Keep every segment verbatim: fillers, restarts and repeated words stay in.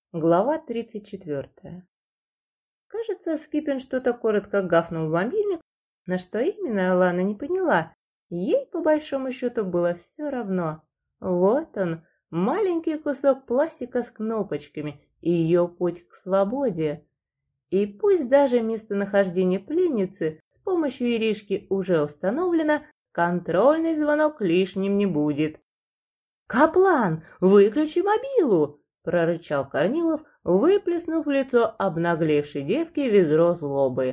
Глава тридцать четвертая. Кажется, Скипин что-то коротко гафнул в мобильник, на что именно Алана не поняла. Ей, по большому счету, было все равно. Вот он, маленький кусок пластика с кнопочками и ее путь к свободе. И пусть даже местонахождение пленницы с помощью Иришки уже установлено, контрольный звонок лишним не будет. «Каплан, выключи мобилу!» — прорычал Корнилов, выплеснув в лицо обнаглевшей девки ведро злобы.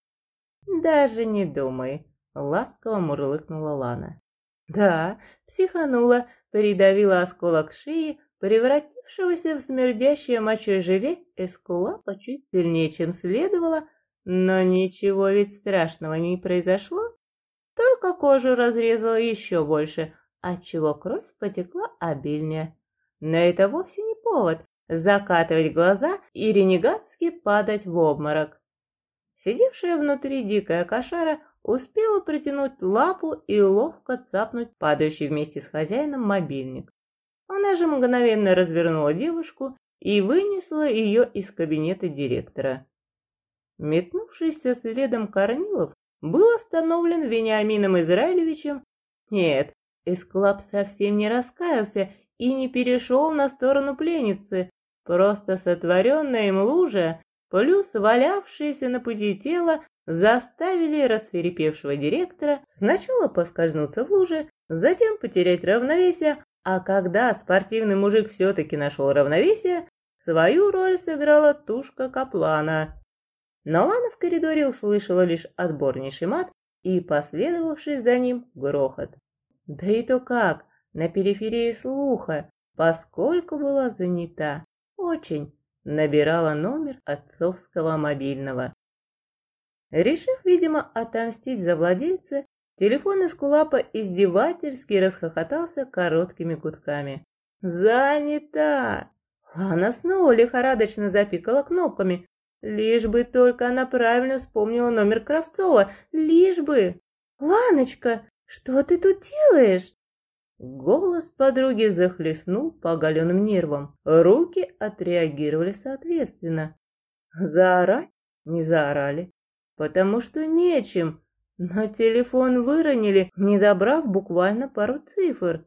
«Даже не думай», — ласково мурлыкнула Лана. Да, психанула, придавила осколок шеи, превратившегося в смердящее мочой желе, эскулапа чуть сильнее, чем следовало, но ничего ведь страшного не произошло, только кожу разрезала еще больше, отчего кровь потекла обильнее. Но это вовсе не повод закатывать глаза и ренегатски падать в обморок. Сидевшая внутри дикая кошара успела протянуть лапу и ловко цапнуть падающий вместе с хозяином мобильник. Она же мгновенно развернула девушку и вынесла ее из кабинета директора. Метнувшийся следом Корнилов был остановлен Вениамином Израилевичем. Нет, эскулап совсем не раскаялся и не перешел на сторону пленницы, просто сотворенная им лужа плюс валявшееся на пути тело заставили рассвирепевшего директора сначала поскользнуться в луже, затем потерять равновесие, а когда спортивный мужик все-таки нашел равновесие, свою роль сыграла тушка Каплана. Но Лана в коридоре услышала лишь отборнейший мат и последовавший за ним грохот. Да и то как, на периферии слуха, поскольку была занята, очень набирала номер отцовского мобильного. Решив, видимо, отомстить за владельца, телефон эскулапа издевательски расхохотался короткими гудками. «Занята!» Лана снова лихорадочно запикала кнопками. Лишь бы только она правильно вспомнила номер Кравцова, лишь бы... «Ланочка, что ты тут делаешь?» Голос подруги захлестнул по оголенным нервам. Руки отреагировали соответственно. Заорать не заорали, потому что нечем, но телефон выронили, не добрав буквально пару цифр.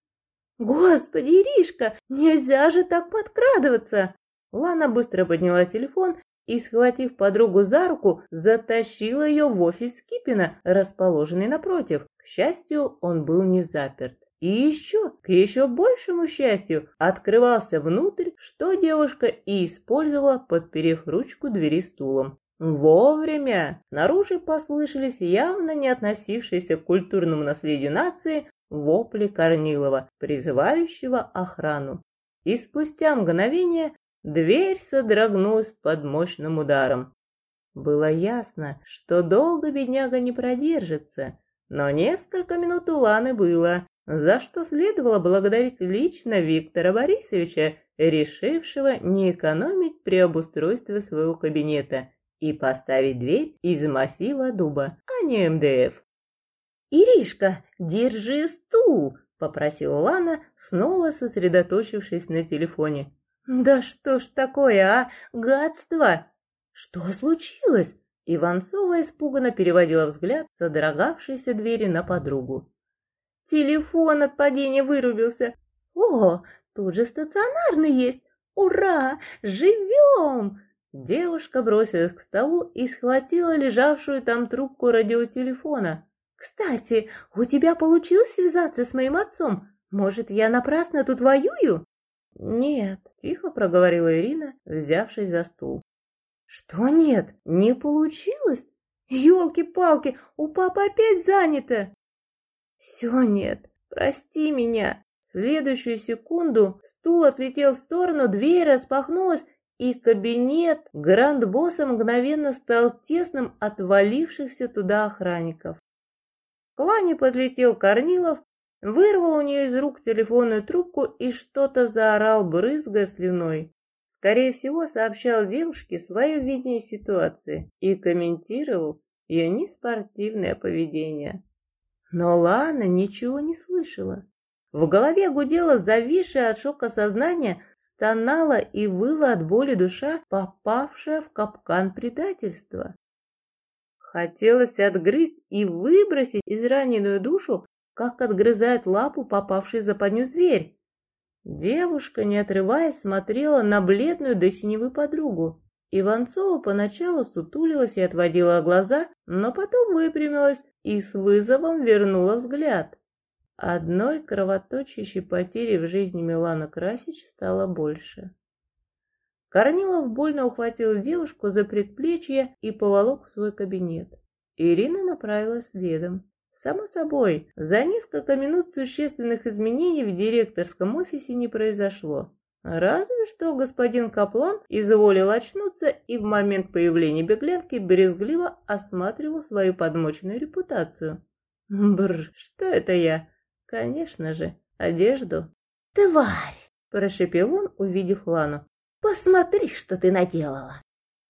«Господи, Иришка, нельзя же так подкрадываться!» Лана быстро подняла телефон и, схватив подругу за руку, затащила ее в офис Скипина, расположенный напротив. К счастью, он был не заперт. И еще, к еще большему счастью, открывался внутрь, что девушка и использовала, подперев ручку двери стулом. Вовремя! Снаружи послышались явно не относившиеся к культурному наследию нации вопли Корнилова, призывающего охрану. И спустя мгновение дверь содрогнулась под мощным ударом. Было ясно, что долго бедняга не продержится, но несколько минут у Ланы было, за что следовало благодарить лично Виктора Борисовича, решившего не экономить при обустройстве своего кабинета и поставить дверь из массива дуба, а не эм дэ эф. «Иришка, держи стул!» — попросила Лана, снова сосредоточившись на телефоне. «Да что ж такое, а? Гадство!» «Что случилось?» Иванцова испуганно переводила взгляд с содрогавшейся двери на подругу. «Телефон от падения вырубился. О, тут же стационарный есть. Ура! Живем!» Девушка бросилась к столу и схватила лежавшую там трубку радиотелефона. «Кстати, у тебя получилось связаться с моим отцом? Может, я напрасно тут воюю?» «Нет», — тихо проговорила Ирина, взявшись за стул. «Что нет? Не получилось? Ёлки-палки, у папы опять занято!» «Все нет, прости меня». В следующую секунду стул отлетел в сторону, дверь распахнулась, и кабинет гранд-босса мгновенно стал тесным от валившихся туда охранников. К Лане подлетел Корнилов, вырвал у нее из рук телефонную трубку и что-то заорал, брызгая слюной. Скорее всего, сообщал девушке свое видение ситуации и комментировал ее неспортивное поведение. Но Лана ничего не слышала. В голове гудело зависшее от шока сознание, стонала и выла от боли душа, попавшая в капкан предательства. Хотелось отгрызть и выбросить израненную душу, как отгрызает лапу попавший в западню зверь. Девушка, не отрываясь, смотрела на бледную до синевы подругу. Иванцова поначалу сутулилась и отводила глаза, но потом выпрямилась и с вызовом вернула взгляд. Одной кровоточащей потери в жизни Миланы Красич стало больше. Корнилов больно ухватил девушку за предплечье и поволок в свой кабинет. Ирина направилась следом. Само собой, за несколько минут существенных изменений в директорском офисе не произошло. Разве что господин Каплан изволил очнуться и в момент появления беглянки брезгливо осматривал свою подмоченную репутацию. Бррр, что это я? Конечно же, одежду. «Тварь!» – прошепел он, увидев Лану. «Посмотри, что ты наделала!»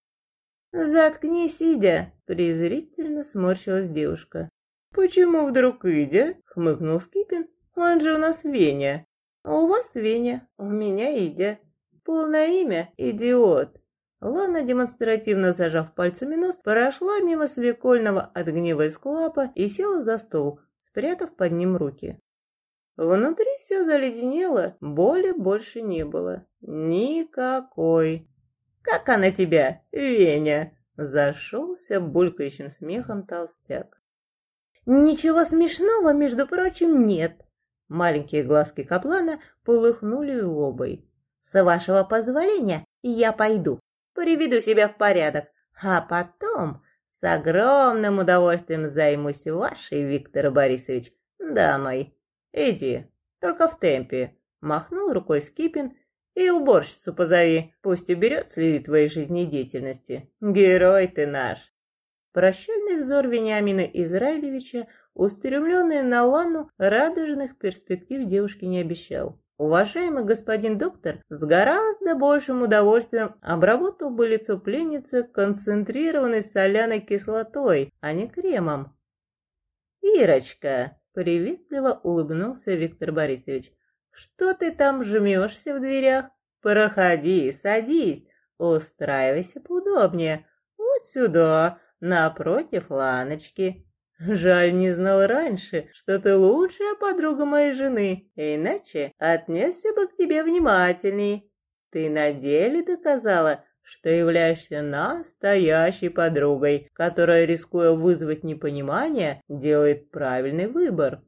«Заткнись, Идя!» – презрительно сморщилась девушка. «Почему вдруг Идя?» – хмыкнул Скипин. «Он же у нас Веня. У вас Веня, у меня Идя. Полное имя – идиот». Лана, демонстративно зажав пальцами нос, прошла мимо свекольного от гнева эскулапа и села за стол, спрятав под ним руки. Внутри все заледенело, боли больше не было. Никакой. «Как она тебя, Веня?» – зашелся булькающим смехом толстяк. «Ничего смешного, между прочим, нет». Маленькие глазки Каплана полыхнули злобой. «С вашего позволения я пойду, приведу себя в порядок, а потом с огромным удовольствием займусь вашей, Виктор Борисович, дамой. Иди, только в темпе», — махнул рукой Скипин, «и уборщицу позови, пусть уберет следы твоей жизнедеятельности. Герой ты наш». Прощальный взор Вениамина Израилевича, устремленный на Лану, радужных перспектив девушке не обещал. Уважаемый господин доктор с гораздо большим удовольствием обработал бы лицо пленницы концентрированной соляной кислотой, а не кремом. «Ирочка!» — приветливо улыбнулся Виктор Борисович. «Что ты там жмешься в дверях? Проходи, садись, устраивайся поудобнее. Вот сюда, напротив Ланочки. Жаль, не знал раньше, что ты лучшая подруга моей жены, иначе отнесся бы к тебе внимательней. Ты на деле доказала, что являешься настоящей подругой, которая, рискуя вызвать непонимание, делает правильный выбор».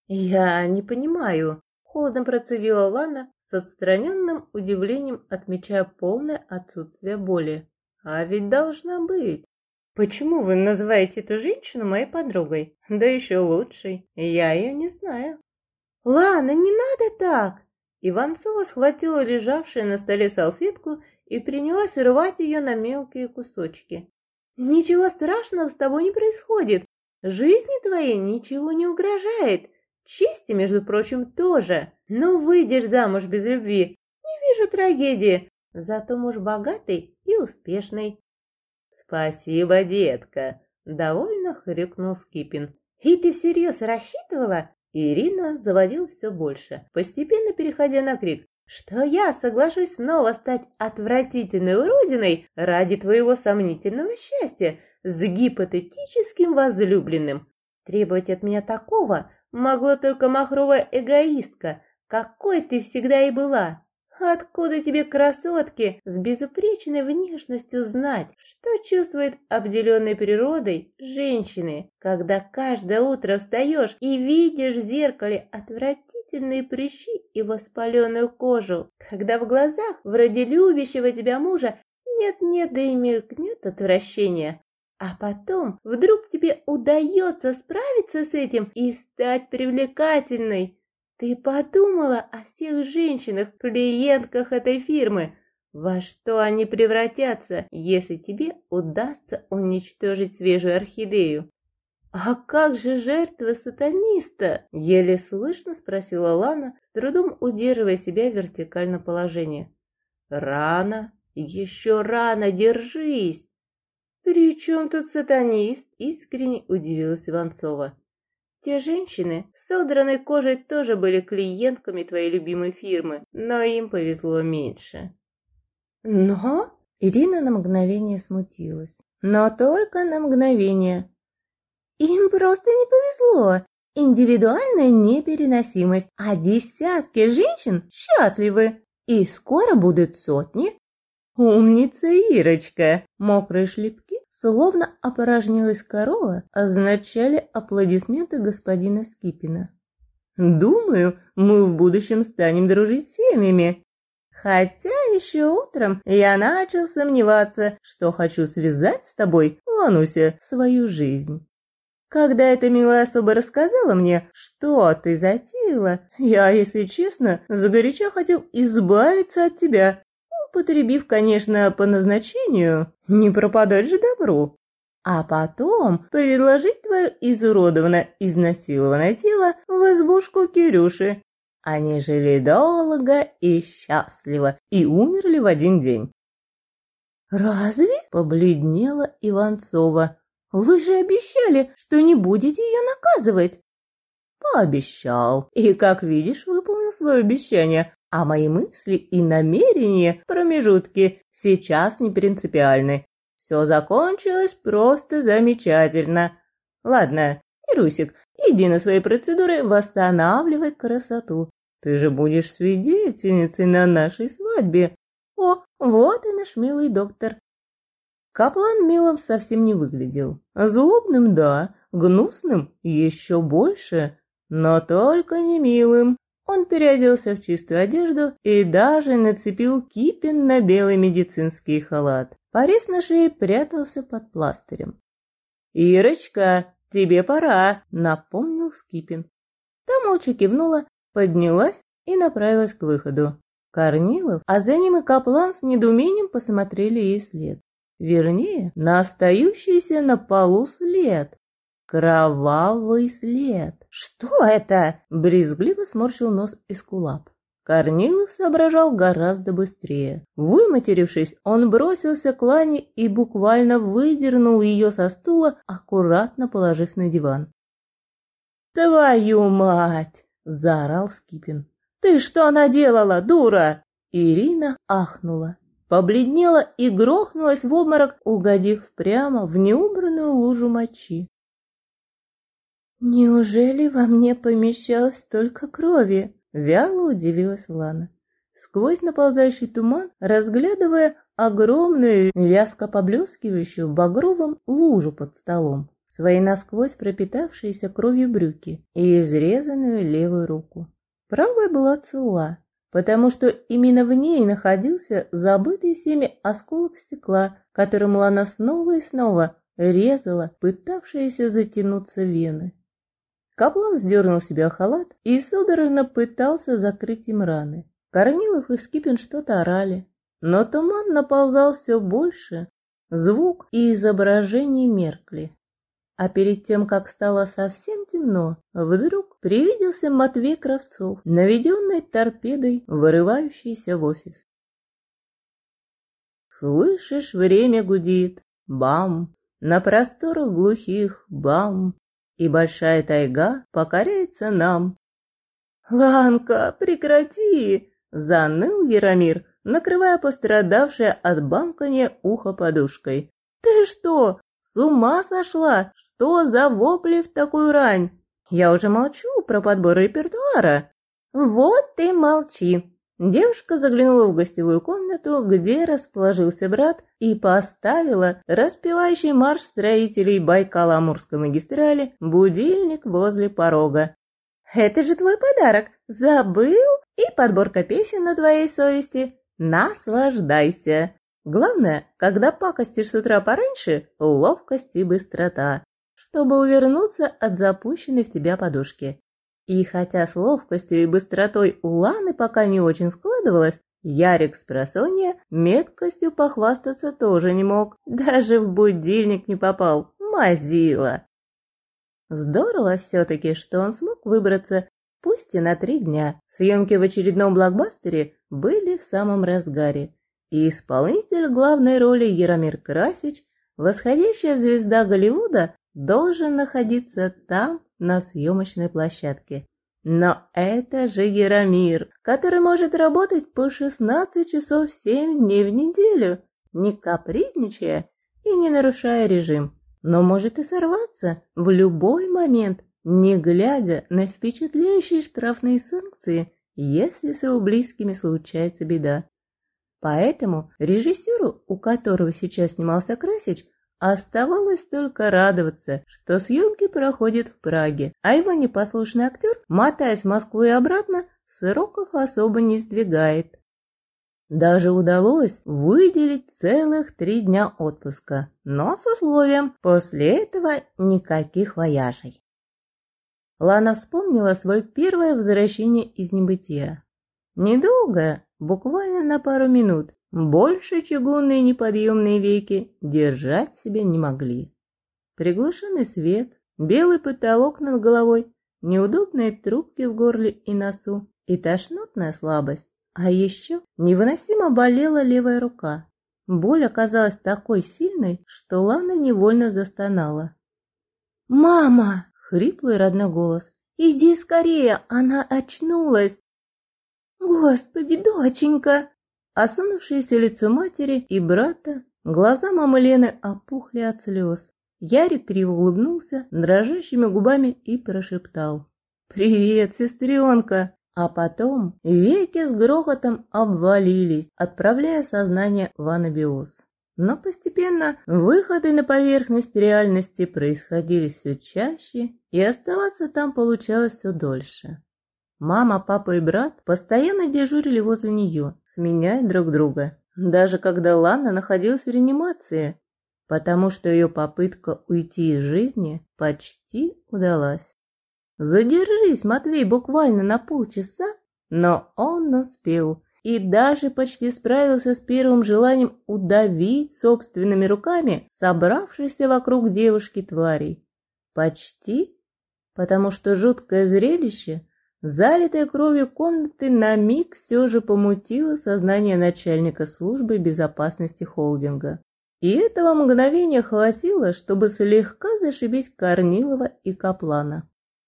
«Я не понимаю», — холодно процедила Лана, с отстраненным удивлением отмечая полное отсутствие боли. «А ведь должна быть. Почему вы называете эту женщину моей подругой? Да еще лучшей. Я ее не знаю». «Лана, не надо так!» Иванцова схватила лежавшую на столе салфетку и принялась рвать ее на мелкие кусочки. «Ничего страшного с тобой не происходит. Жизни твоей ничего не угрожает. Чести, между прочим, тоже. Но выйдешь замуж без любви. Не вижу трагедии. Зато муж богатый и успешный». «Спасибо, детка», — довольно хрюкнул Скипин. «И ты всерьез рассчитывала?» Ирина заводилась все больше, постепенно переходя на крик. «Что я соглашусь снова стать отвратительной уродиной ради твоего сомнительного счастья с гипотетическим возлюбленным? Требовать от меня такого могла только махровая эгоистка, какой ты всегда и была. Откуда тебе, красотки, с безупречной внешностью знать, что чувствуют обделенной природой женщины, когда каждое утро встаешь и видишь в зеркале отвратительные прыщи и воспаленную кожу, когда в глазах вроде любящего тебя мужа нет-нет, да и мелькнет отвращение, а потом вдруг тебе удается справиться с этим и стать привлекательной? Ты подумала о всех женщинах, клиентках этой фирмы, во что они превратятся, если тебе удастся уничтожить свежую орхидею? «А как же жертва сатаниста?» — еле слышно спросила Лана, с трудом удерживая себя в вертикальном положении. «Рано, еще рано, держись!» «При чем тут сатанист?» — искренне удивилась Иванцова. Те женщины с содранной кожей тоже были клиентками твоей любимой фирмы, но им повезло меньше. Но Ирина на мгновение смутилась. Но только на мгновение. Им просто не повезло. Индивидуальная непереносимость, а десятки женщин счастливы. И скоро будут сотни. Умница Ирочка! Мокрые шлепки, словно опорожнилась корова, означали аплодисменты господина Скипина. Думаю, мы в будущем станем дружить с семьями. Хотя еще утром я начал сомневаться, что хочу связать с тобой, Лануся, свою жизнь. Когда эта милая особа рассказала мне, что ты затеяла, я, если честно, загоряча хотел избавиться от тебя, употребив, конечно, по назначению, не пропадать же добру. А потом предложить твое изуродованное, изнасилованное тело в избушку Кирюши. Они жили долго и счастливо и умерли в один день. «Разве?» – побледнела Иванцова. «Вы же обещали, что не будете ее наказывать!» «Пообещал, и, как видишь, выполнил свое обещание, а мои мысли и намерения, промежутки, сейчас не принципиальны. Все закончилось просто замечательно. Ладно, Ирусик, иди на свои процедуры, восстанавливай красоту. Ты же будешь свидетельницей на нашей свадьбе. О, вот и наш милый доктор». Каплан милым совсем не выглядел. Злобным – да, гнусным – еще больше, но только не милым. Он переоделся в чистую одежду и даже нацепил кипин на белый медицинский халат. Порез на шее прятался под пластырем. «Ирочка, тебе пора», – напомнил Скипин. Та молча кивнула, поднялась и направилась к выходу. Корнилов, а за ним и Каплан с недоумением посмотрели ей вслед. Вернее, на остающийся на полу след. Кровавый след. «Что это?» – брезгливо сморщил нос Эскулап. Корнилов соображал гораздо быстрее. Выматерившись, он бросился к Лане и буквально выдернул ее со стула, аккуратно положив на диван. «Твою мать!» – заорал Скипин. «Ты что наделала, дура?» Ирина ахнула, побледнела и грохнулась в обморок, угодив прямо в неубранную лужу мочи. «Неужели во мне помещалось столько крови?» – вяло удивилась Лана, сквозь наползающий туман, разглядывая огромную, вязко поблескивающую багровым лужу под столом, свои насквозь пропитавшиеся кровью брюки и изрезанную левую руку. Правая была цела, потому что именно в ней находился забытый всеми осколок стекла, которым Лана снова и снова резала пытавшиеся затянуться вены. Каплан сдернул с себя халат и судорожно пытался закрыть им раны. Корнилов и Скипин что-то орали, но туман наползал все больше, звук и изображение меркли. А перед тем, как стало совсем темно, вдруг привиделся Матвей Кравцов, наведенный торпедой, вырывающийся в офис. «Слышишь, время гудит, бам, на просторах глухих, бам, и большая тайга покоряется нам». «Ланка, прекрати!» – заныл Яромир, накрывая пострадавшее от бамканья ухо подушкой. «Ты что, с ума сошла? Что за вопли в такую рань? Я уже молчу про подбор репертуара». «Вот ты молчи». Девушка заглянула в гостевую комнату, где расположился брат, и поставила распевающий марш строителей Байкало-Амурской магистрали будильник возле порога. «Это же твой подарок. Забыл? И подборка песен на твоей совести. Наслаждайся. Главное, когда пакостишь с утра пораньше, ловкость и быстрота, чтобы увернуться от запущенной в тебя подушки». И хотя с ловкостью и быстротой у Ланы пока не очень складывалось, Ярик с просонья меткостью похвастаться тоже не мог. Даже в будильник не попал. Мазила. Здорово все-таки, что он смог выбраться, пусть и на три дня. Съемки в очередном блокбастере были в самом разгаре. И исполнитель главной роли Яромир Красич, восходящая звезда Голливуда, должен находиться там, на съемочной площадке. Но это же Яромир, который может работать по шестнадцать часов семь дней в неделю, не капризничая и не нарушая режим, но может и сорваться в любой момент, не глядя на впечатляющие штрафные санкции, если с его близкими случается беда. Поэтому режиссеру, у которого сейчас снимался Красич, оставалось только радоваться, что съемки проходят в Праге, а его непослушный актер, мотаясь в Москву и обратно, сроков особо не сдвигает. Даже удалось выделить целых три дня отпуска, но с условием после этого никаких вояжей. Лана вспомнила свое первое возвращение из небытия. Недолго, буквально на пару минут, больше чугунные неподъемные веки держать себя не могли. Приглушенный свет, белый потолок над головой, неудобные трубки в горле и носу и тошнотная слабость. А еще невыносимо болела левая рука. Боль оказалась такой сильной, что Лана невольно застонала. «Мама!» — хриплый родной голос. «Иди скорее, она очнулась!» «Господи, доченька!» Осунувшееся лицо матери и брата, глаза мамы Лены опухли от слез. Ярик криво улыбнулся дрожащими губами и прошептал: «Привет, сестренка!» А потом веки с грохотом обвалились, отправляя сознание в анабиоз. Но постепенно выходы на поверхность реальности происходили все чаще, и оставаться там получалось все дольше. Мама, папа и брат постоянно дежурили возле нее, сменяя друг друга, даже когда Лана находилась в реанимации, потому что ее попытка уйти из жизни почти удалась. Задержись, Матвей, буквально на полчаса, но он успел и даже почти справился с первым желанием удавить собственными руками собравшихся вокруг девушки тварей. Почти, потому что жуткое зрелище, залитая кровью комнаты, на миг все же помутило сознание начальника службы безопасности холдинга. И этого мгновения хватило, чтобы слегка зашибить Корнилова и Каплана.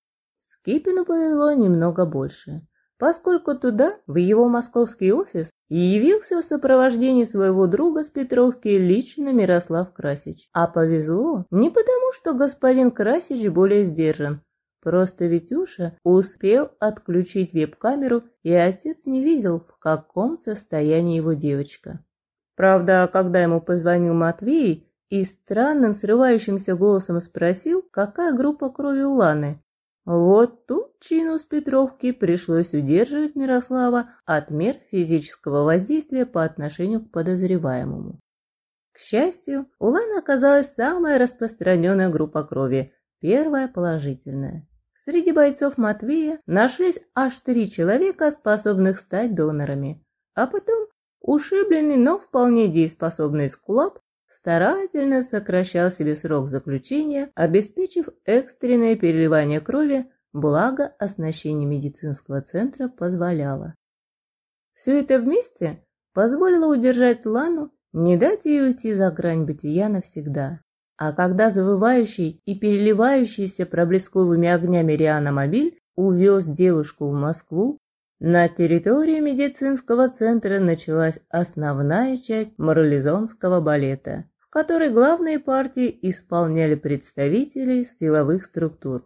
Скипину повезло немного больше, поскольку туда, в его московский офис, явился в сопровождении своего друга с Петровки лично Мирослав Красич. А повезло не потому, что господин Красич более сдержан, просто Витюша успел отключить веб-камеру, и отец не видел, в каком состоянии его девочка. Правда, когда ему позвонил Матвей и странным срывающимся голосом спросил, какая группа крови у Ланы, вот тут чину с Петровки пришлось удерживать Мирослава от мер физического воздействия по отношению к подозреваемому. К счастью, у Ланы оказалась самая распространенная группа крови, первая положительная. Среди бойцов Матвея нашлись аж три человека, способных стать донорами, а потом ушибленный, но вполне дееспособный Скулап старательно сокращал себе срок заключения, обеспечив экстренное переливание крови, благо оснащение медицинского центра позволяло. Все это вместе позволило удержать Лану, не дать ей уйти за грань бытия навсегда. А когда завывающий и переливающийся проблесковыми огнями реанимобиль увез девушку в Москву, на территории медицинского центра началась основная часть марлезонского балета, в которой главные партии исполняли представители силовых структур.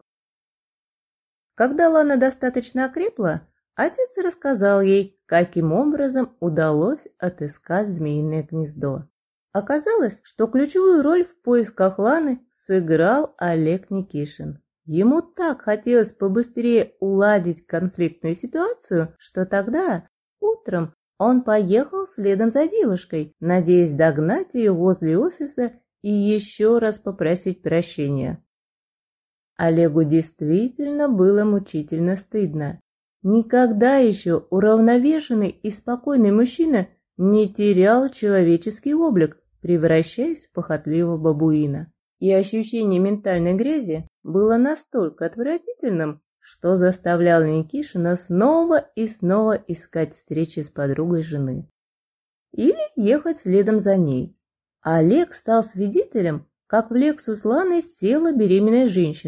Когда Лана достаточно окрепла, отец рассказал ей, каким образом удалось отыскать змеиное гнездо. Оказалось, что ключевую роль в поисках Ланы сыграл Олег Никишин. Ему так хотелось побыстрее уладить конфликтную ситуацию, что тогда, утром, он поехал следом за девушкой, надеясь догнать ее возле офиса и еще раз попросить прощения. Олегу действительно было мучительно стыдно. Никогда еще уравновешенный и спокойный мужчина не терял человеческий облик, превращаясь в похотливого бабуина. И ощущение ментальной грязи было настолько отвратительным, что заставляло Никишина снова и снова искать встречи с подругой жены. Или ехать следом за ней. Олег стал свидетелем, как в Лексус Ланы села беременная женщина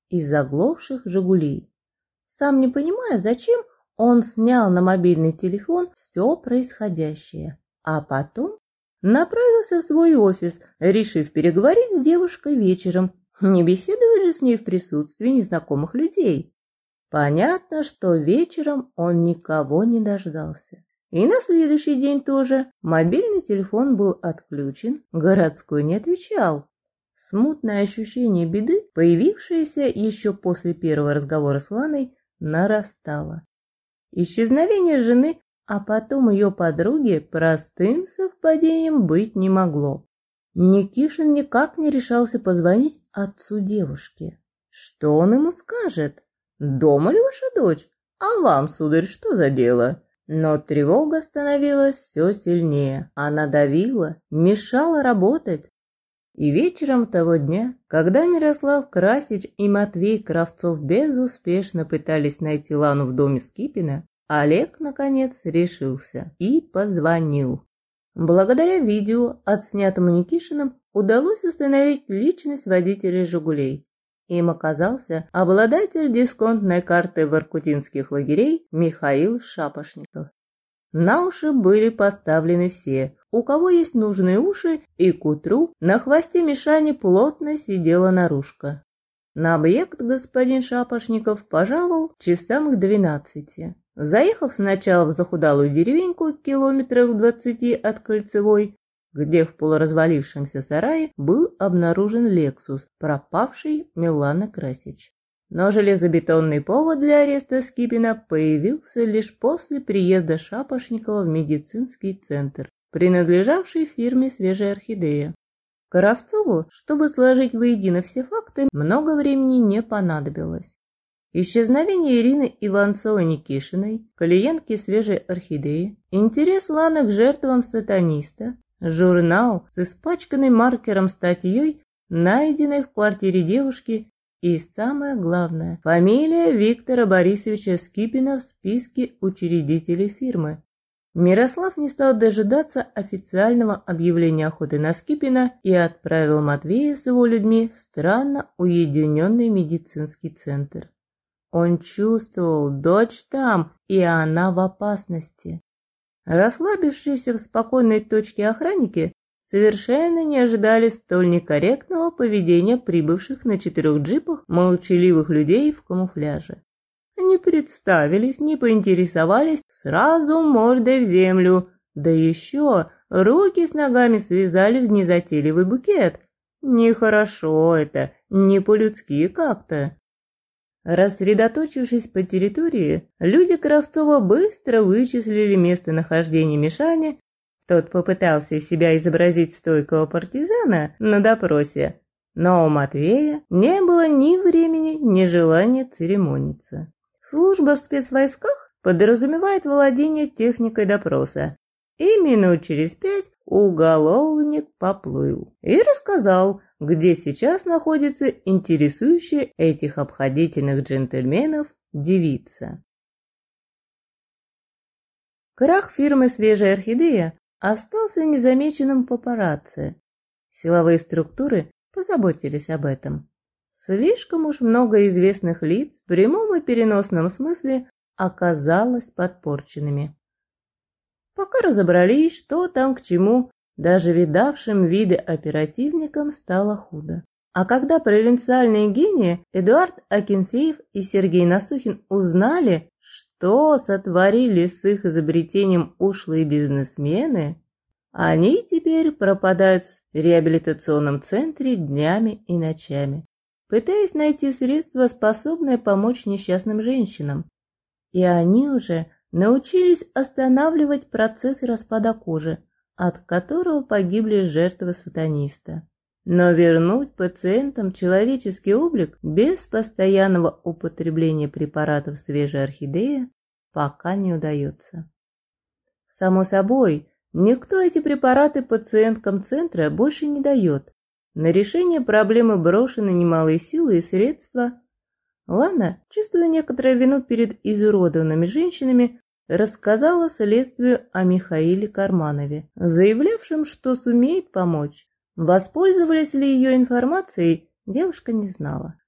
из заглохших «Жигулей». Сам не понимая, зачем, он снял на мобильный телефон все происходящее, а потом направился в свой офис, решив переговорить с девушкой вечером, не беседовать же с ней в присутствии незнакомых людей. Понятно, что вечером он никого не дождался. И на следующий день тоже мобильный телефон был отключен, городской не отвечал. Смутное ощущение беды, появившееся еще после первого разговора с Ланой, нарастало. Исчезновение жены, а потом ее подруги, простым совпадением быть не могло. Никишин никак не решался позвонить отцу девушки. Что он ему скажет? «Дома ли ваша дочь? А вам, сударь, что за дело?» Но тревога становилась все сильнее. Она давила, мешала работать. И вечером того дня, когда Мирослав Красич и Матвей Кравцов безуспешно пытались найти Лану в доме Скипина, Олег, наконец, решился и позвонил. Благодаря видео, отснятому Никишиным, удалось установить личность водителя «Жигулей». Им оказался обладатель дисконтной карты воркутинских лагерей Михаил Шапошников. На уши были поставлены все, у кого есть нужные уши, и к утру на хвосте Мишани плотно сидела наружка. На объект господин Шапошников пожаловал часам к двенадцати. Заехав сначала в захудалую деревеньку километрах двадцати от Кольцевой, где в полуразвалившемся сарае был обнаружен «Лексус», пропавший Миланы Красич. Но железобетонный повод для ареста Скипина появился лишь после приезда Шапошникова в медицинский центр, принадлежавший фирме «Свежая орхидея». Кравцову, чтобы сложить воедино все факты, много времени не понадобилось. Исчезновение Ирины Иванцовой-Никишиной, клиентки «Свежей орхидеи», интерес Ланы к жертвам сатаниста, журнал с испачканной маркером статьей, найденной в квартире девушки, и самое главное, фамилия Виктора Борисовича Скипина в списке учредителей фирмы. Мирослав не стал дожидаться официального объявления охоты на Скипина и отправил Матвея с его людьми в странно уединенный медицинский центр. Он чувствовал, дочь там, и она в опасности. Расслабившиеся в спокойной точке охранники совершенно не ожидали столь некорректного поведения прибывших на четырех джипах молчаливых людей в камуфляже. Не представились, не поинтересовались, сразу мордой в землю, да еще руки с ногами связали в незатейливый букет. Нехорошо это, не по-людски как-то. Рассредоточившись по территории, люди Кравцова быстро вычислили местонахождение Мишани. Тот попытался из себя изобразить стойкого партизана на допросе, но у Матвея не было ни времени, ни желания церемониться. Служба в спецвойсках подразумевает владение техникой допроса, и минут через пять уголовник поплыл и рассказал, где сейчас находится интересующая этих обходительных джентльменов девица. Крах фирмы «Свежая орхидея» остался незамеченным папарацци. Силовые структуры позаботились об этом. Слишком уж много известных лиц в прямом и переносном смысле оказалось подпорченными. Пока разобрались, что там к чему, даже видавшим виды оперативникам стало худо. А когда провинциальные гении Эдуард Акинфеев и Сергей Насухин узнали, что сотворили с их изобретением ушлые бизнесмены, они теперь пропадают в реабилитационном центре днями и ночами, пытаясь найти средства, способные помочь несчастным женщинам. И они уже научились останавливать процесс распада кожи, от которого погибли жертвы сатаниста. Но вернуть пациентам человеческий облик без постоянного употребления препаратов «Свежая орхидея» пока не удается. Само собой, никто эти препараты пациенткам центра больше не дает. На решение проблемы брошены немалые силы и средства. Лана, чувствуя некоторую вину перед изуродованными женщинами, рассказала следствию о Михаиле Карманове, заявлявшем, что сумеет помочь. Воспользовались ли ее информацией, девушка не знала.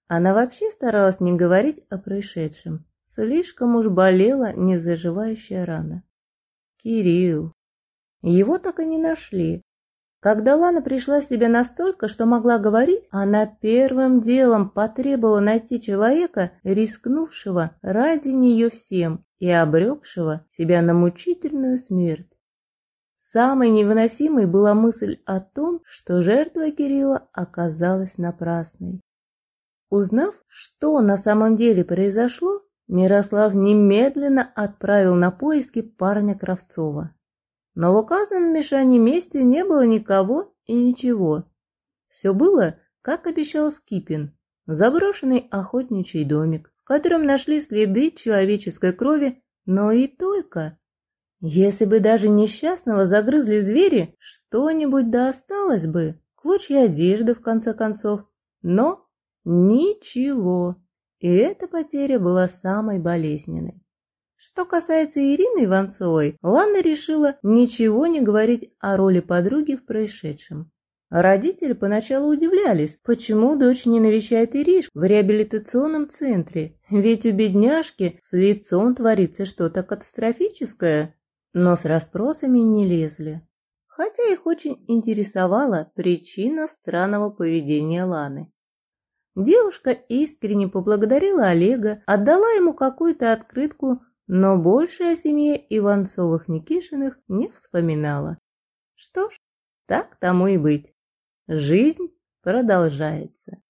Она вообще старалась не говорить о происшедшем. Слишком уж болела незаживающая рана. Кирилл. Его так и не нашли. Когда Лана пришла в себя настолько, что могла говорить, она первым делом потребовала найти человека, рискнувшего ради нее всем и обрекшего себя на мучительную смерть. Самой невыносимой была мысль о том, что жертва Кирилла оказалась напрасной. Узнав, что на самом деле произошло, Мирослав немедленно отправил на поиски парня Кравцова. Но в указанном Мишане месте не было никого и ничего. Все было, как обещал Скипин, заброшенный охотничий домик, в котором нашли следы человеческой крови, но и только. Если бы даже несчастного загрызли звери, что-нибудь да осталось бы, клочья одежды в конце концов, но ничего. И эта потеря была самой болезненной. Что касается Ирины Иванцовой, Лана решила ничего не говорить о роли подруги в происшедшем. Родители поначалу удивлялись, почему дочь не навещает Иришку в реабилитационном центре, ведь у бедняжки с лицом творится что-то катастрофическое, но с расспросами не лезли. Хотя их очень интересовала причина странного поведения Ланы. Девушка искренне поблагодарила Олега, отдала ему какую-то открытку, но больше о семье Иванцовых-Никишиных не вспоминала. Что ж, так тому и быть. Жизнь продолжается.